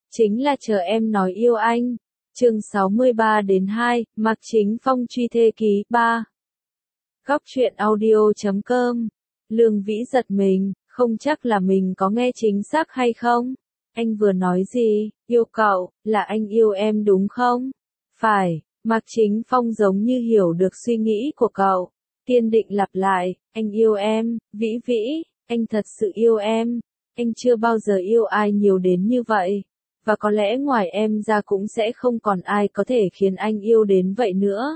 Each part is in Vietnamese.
chính là chờ em nói yêu anh. Chương 63-2, Mạc Chính Phong truy thê ký 3. Góc truyện audio.com. Lương Vĩ giật mình, không chắc là mình có nghe chính xác hay không. Anh vừa nói gì, yêu cậu, là anh yêu em đúng không? Phải, Mạc Chính Phong giống như hiểu được suy nghĩ của cậu. Kiên định lặp lại, anh yêu em, Vĩ Vĩ, anh thật sự yêu em. Anh chưa bao giờ yêu ai nhiều đến như vậy. Và có lẽ ngoài em ra cũng sẽ không còn ai có thể khiến anh yêu đến vậy nữa.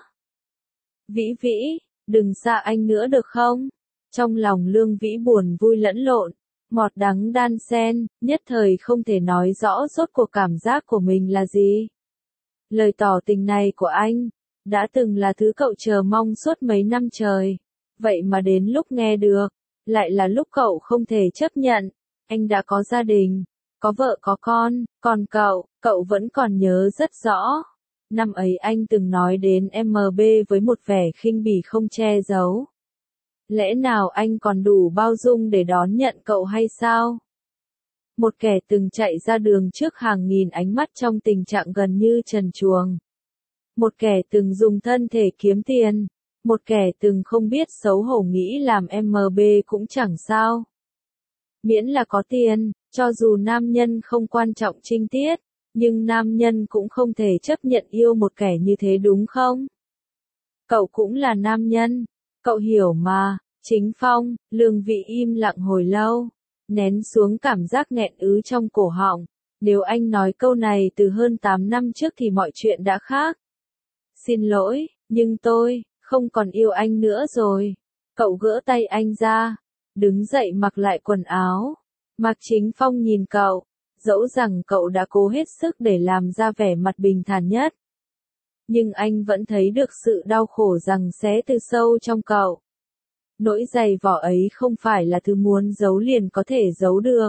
Vĩ Vĩ, đừng xa anh nữa được không? Trong lòng Lương Vĩ buồn vui lẫn lộn, ngọt đắng đan xen, nhất thời không thể nói rõ rốt cuộc cảm giác của mình là gì. Lời tỏ tình này của anh, đã từng là thứ cậu chờ mong suốt mấy năm trời. Vậy mà đến lúc nghe được, lại là lúc cậu không thể chấp nhận. Anh đã có gia đình, có vợ có con, còn cậu vẫn còn nhớ rất rõ. Năm ấy anh từng nói đến MB với một vẻ khinh bỉ không che giấu. Lẽ nào anh còn đủ bao dung để đón nhận cậu hay sao? Một kẻ từng chạy ra đường trước hàng nghìn ánh mắt trong tình trạng gần như trần truồng. Một kẻ từng dùng thân thể kiếm tiền. Một kẻ từng không biết xấu hổ nghĩ làm MB cũng chẳng sao. Miễn là có tiền, cho dù nam nhân không quan trọng trinh tiết, nhưng nam nhân cũng không thể chấp nhận yêu một kẻ như thế đúng không? Cậu cũng là nam nhân, cậu hiểu mà. Chính Phong, Lương Vĩ im lặng hồi lâu, nén xuống cảm giác nghẹn ứ trong cổ họng. Nếu anh nói câu này từ hơn 8 năm trước thì mọi chuyện đã khác. Xin lỗi, nhưng tôi không còn yêu anh nữa rồi. Cậu gỡ tay anh ra, đứng dậy mặc lại quần áo. Mạc Chính Phong nhìn cậu, dẫu rằng cậu đã cố hết sức để làm ra vẻ mặt bình thản nhất. Nhưng anh vẫn thấy được sự đau khổ giằng xé từ sâu trong cậu. Nỗi dày vỏ ấy không phải là thứ muốn giấu liền có thể giấu được.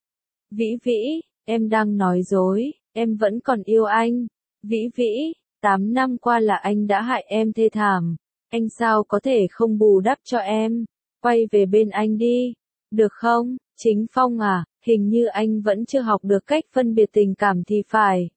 Vĩ Vĩ, em đang nói dối, em vẫn còn yêu anh. Vĩ Vĩ, 8 năm qua là anh đã hại em thê thảm. Anh sao có thể không bù đắp cho em? Quay về bên anh đi. Được không, Chính Phong à, hình như anh vẫn chưa học được cách phân biệt tình cảm thì phải.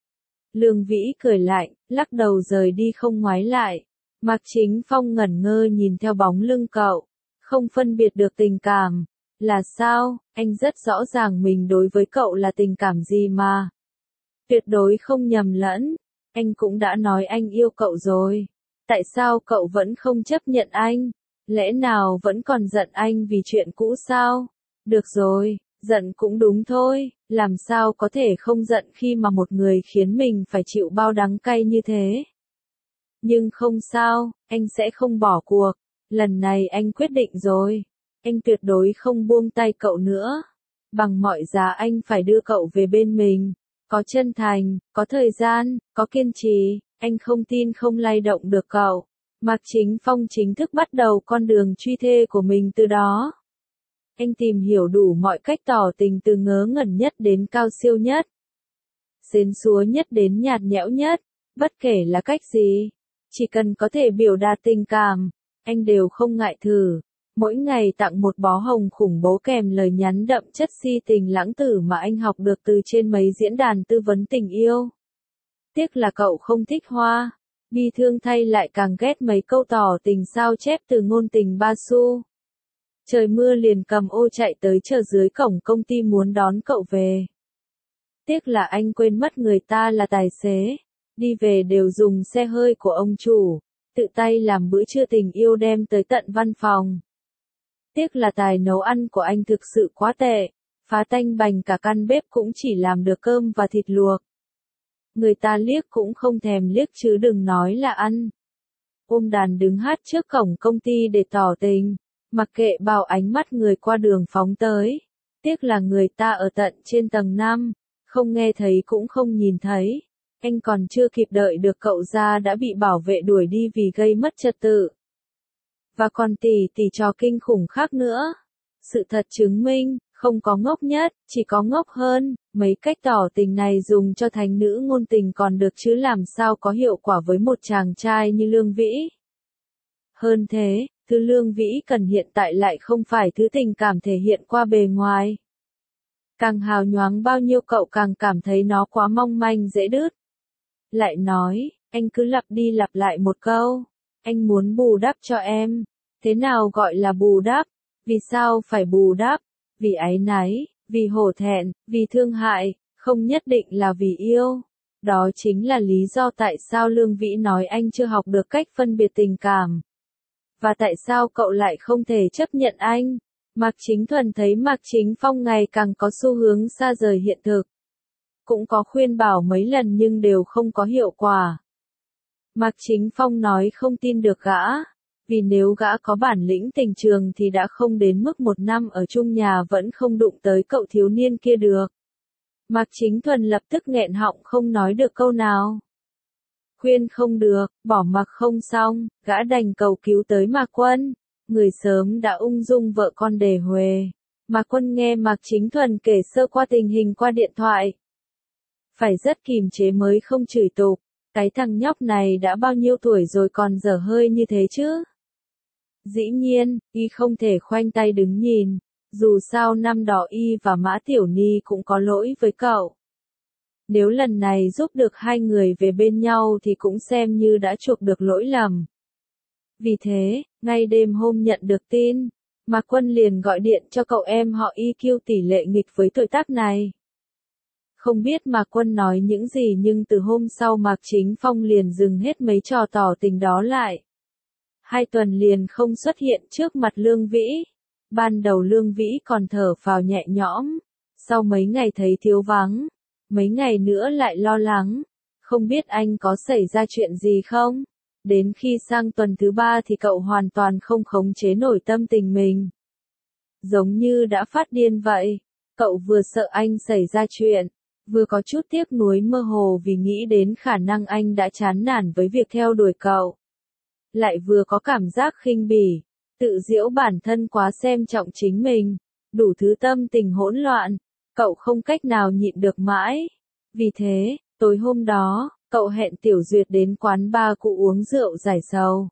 Lương Vĩ cười lạnh, lắc đầu rời đi không ngoái lại. Mạc Chính Phong ngẩn ngơ nhìn theo bóng lưng cậu, không phân biệt được tình cảm. Là sao, anh rất rõ ràng mình đối với cậu là tình cảm gì mà. Tuyệt đối không nhầm lẫn, anh cũng đã nói anh yêu cậu rồi. Tại sao cậu vẫn không chấp nhận anh? Lẽ nào vẫn còn giận anh vì chuyện cũ sao? Được rồi, giận cũng đúng thôi, làm sao có thể không giận khi mà một người khiến mình phải chịu bao đắng cay như thế. Nhưng không sao, anh sẽ không bỏ cuộc. Lần này anh quyết định rồi. Anh tuyệt đối không buông tay cậu nữa. Bằng mọi giá anh phải đưa cậu về bên mình. Có chân thành, có thời gian, có kiên trì, anh không tin không lay động được cậu. Mạc Chính Phong chính thức bắt đầu con đường truy thê của mình từ đó. Anh tìm hiểu đủ mọi cách tỏ tình từ ngớ ngẩn nhất đến cao siêu nhất. Xến xúa nhất đến nhạt nhẽo nhất, bất kể là cách gì. Chỉ cần có thể biểu đạt tình cảm, anh đều không ngại thử. Mỗi ngày tặng một bó hồng khủng bố kèm lời nhắn đậm chất si tình lãng tử mà anh học được từ trên mấy diễn đàn tư vấn tình yêu. Tiếc là cậu không thích hoa. Bi thương thay lại càng ghét mấy câu tỏ tình sao chép từ ngôn tình ba xu. Trời mưa liền cầm ô chạy tới chờ dưới cổng công ty muốn đón cậu về. Tiếc là anh quên mất người ta là tài xế. Đi về đều dùng xe hơi của ông chủ, tự tay làm bữa trưa tình yêu đem tới tận văn phòng. Tiếc là tài nấu ăn của anh thực sự quá tệ, phá tanh bành cả căn bếp cũng chỉ làm được cơm và thịt luộc. Người ta liếc cũng không thèm liếc chứ đừng nói là ăn. Ôm đàn đứng hát trước cổng công ty để tỏ tình, mặc kệ bao ánh mắt người qua đường phóng tới. Tiếc là người ta ở tận trên tầng 5, không nghe thấy cũng không nhìn thấy. Anh còn chưa kịp đợi được cậu ra đã bị bảo vệ đuổi đi vì gây mất trật tự. Và còn tỷ trò kinh khủng khác nữa. Sự thật chứng minh, không có ngốc nhất, chỉ có ngốc hơn. Mấy cách tỏ tình này dùng cho thánh nữ ngôn tình còn được chứ làm sao có hiệu quả với một chàng trai như Lương Vĩ. Hơn thế, thứ Lương Vĩ cần hiện tại lại không phải thứ tình cảm thể hiện qua bề ngoài. Càng hào nhoáng bao nhiêu cậu càng cảm thấy nó quá mong manh dễ đứt. Lại nói, anh cứ lặp đi lặp lại một câu. Anh muốn bù đắp cho em. Thế nào gọi là bù đắp? Vì sao phải bù đắp? Vì áy náy, vì hổ thẹn, vì thương hại, không nhất định là vì yêu. Đó chính là lý do tại sao Lương Vĩ nói anh chưa học được cách phân biệt tình cảm. Và tại sao cậu lại không thể chấp nhận anh? Mạc Chính Thuần thấy Mạc Chính Phong ngày càng có xu hướng xa rời hiện thực. Cũng có khuyên bảo mấy lần nhưng đều không có hiệu quả. Mạc Chính Phong nói không tin được gã, vì nếu gã có bản lĩnh tình trường thì đã không đến mức 1 năm ở chung nhà vẫn không đụng tới cậu thiếu niên kia được. Mạc Chính Thuần lập tức nghẹn họng không nói được câu nào. Khuyên không được, bỏ mặc không xong, gã đành cầu cứu tới Mạc Quân. Người sớm đã ung dung vợ con đề huề. Mạc Quân nghe Mạc Chính Thuần kể sơ qua tình hình qua điện thoại. Phải rất kìm chế mới không chửi tục. Cái thằng nhóc này đã bao nhiêu tuổi rồi còn dở hơi như thế chứ? Dĩ nhiên, y không thể khoanh tay đứng nhìn. Dù sao năm đó y và Mã Tiểu Ni cũng có lỗi với cậu. Nếu lần này giúp được hai người về bên nhau thì cũng xem như đã chuộc được lỗi lầm. Vì thế, ngay đêm hôm nhận được tin, Mạc Quân liền gọi điện cho cậu em họ IQ tỷ lệ nghịch với tuổi tác này. Không biết Mạc Quân nói những gì nhưng từ hôm sau Mạc Chính Phong liền dừng hết mấy trò tỏ tình đó lại. 2 tuần liền không xuất hiện trước mặt Lương Vĩ. Ban đầu Lương Vĩ còn thở phào nhẹ nhõm. Sau mấy ngày thấy thiếu vắng, mấy ngày nữa lại lo lắng. Không biết anh có xảy ra chuyện gì không? Đến khi sang tuần thứ 3 thì cậu hoàn toàn không khống chế nổi tâm tình mình. Giống như đã phát điên vậy. Cậu vừa sợ anh xảy ra chuyện, vừa có chút tiếc nuối mơ hồ vì nghĩ đến khả năng anh đã chán nản với việc theo đuổi cậu. Lại vừa có cảm giác khinh bỉ, tự giễu bản thân quá xem trọng chính mình, đủ thứ tâm tình hỗn loạn, cậu không cách nào nhịn được mãi. Vì thế, tối hôm đó, cậu hẹn Tiểu Duyệt đến quán bar cũ uống rượu giải sầu.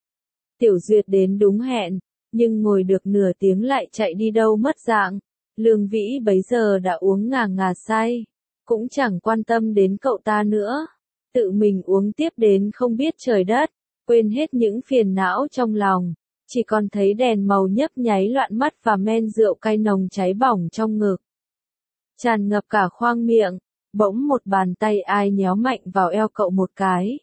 Tiểu Duyệt đến đúng hẹn, nhưng ngồi được nửa tiếng lại chạy đi đâu mất dạng. Lương Vĩ bấy giờ đã uống ngà ngà say, cũng chẳng quan tâm đến cậu ta nữa. Tự mình uống tiếp đến không biết trời đất, quên hết những phiền não trong lòng, chỉ còn thấy đèn màu nhấp nháy loạn mắt và men rượu cay nồng cháy bỏng trong ngực. Tràn ngập cả khoang miệng, bỗng một bàn tay ai nhéo mạnh vào eo cậu một cái.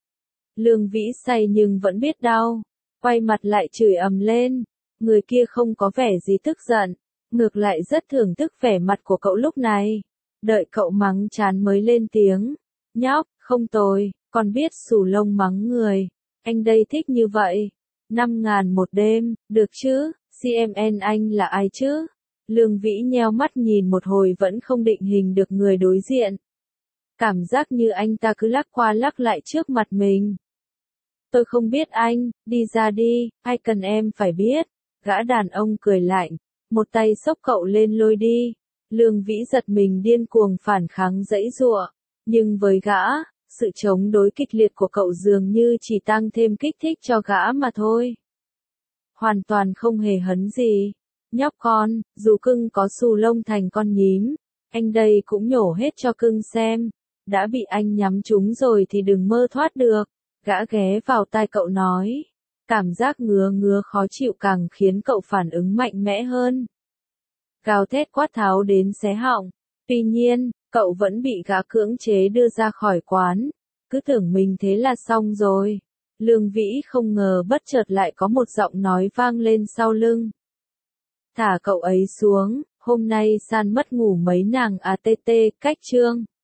Lương Vĩ say nhưng vẫn biết đau, quay mặt lại chửi ầm lên, người kia không có vẻ gì tức giận, ngược lại rất thưởng thức vẻ mặt của cậu lúc này. Đợi cậu mắng chán mới lên tiếng, nhóc, không tồi, còn biết xù lông mắng người, anh đây thích như vậy. 5.000 một đêm, được chứ, CMN anh là ai chứ? Lương Vĩ nheo mắt nhìn một hồi vẫn không định hình được người đối diện. Cảm giác như anh ta cứ lắc qua lắc lại trước mặt mình. Tôi không biết anh, đi ra đi, ai cần em phải biết. Gã đàn ông cười lạnh, một tay xốc cậu lên lôi đi. Lương Vĩ giật mình điên cuồng phản kháng giãy giụa, nhưng với gã, sự chống đối kịch liệt của cậu dường như chỉ tăng thêm kích thích cho gã mà thôi. Hoàn toàn không hề hấn gì. Nhóc con, dù cưng có xù lông thành con nhím, anh đây cũng nhổ hết cho cưng xem. Đã bị anh nhắm trúng rồi thì đừng mơ thoát được. Gã ghé vào tai cậu nói. Cảm giác ngứa ngứa khó chịu càng khiến cậu phản ứng mạnh mẽ hơn. Gào thét quát tháo đến xé họng. Tuy nhiên, cậu vẫn bị gã cưỡng chế đưa ra khỏi quán. Cứ tưởng mình thế là xong rồi. Lương Vĩ không ngờ bất chợt lại có một giọng nói vang lên sau lưng. Thả cậu ấy xuống, hôm nay san mất ngủ mấy nàng ATT, cách chương.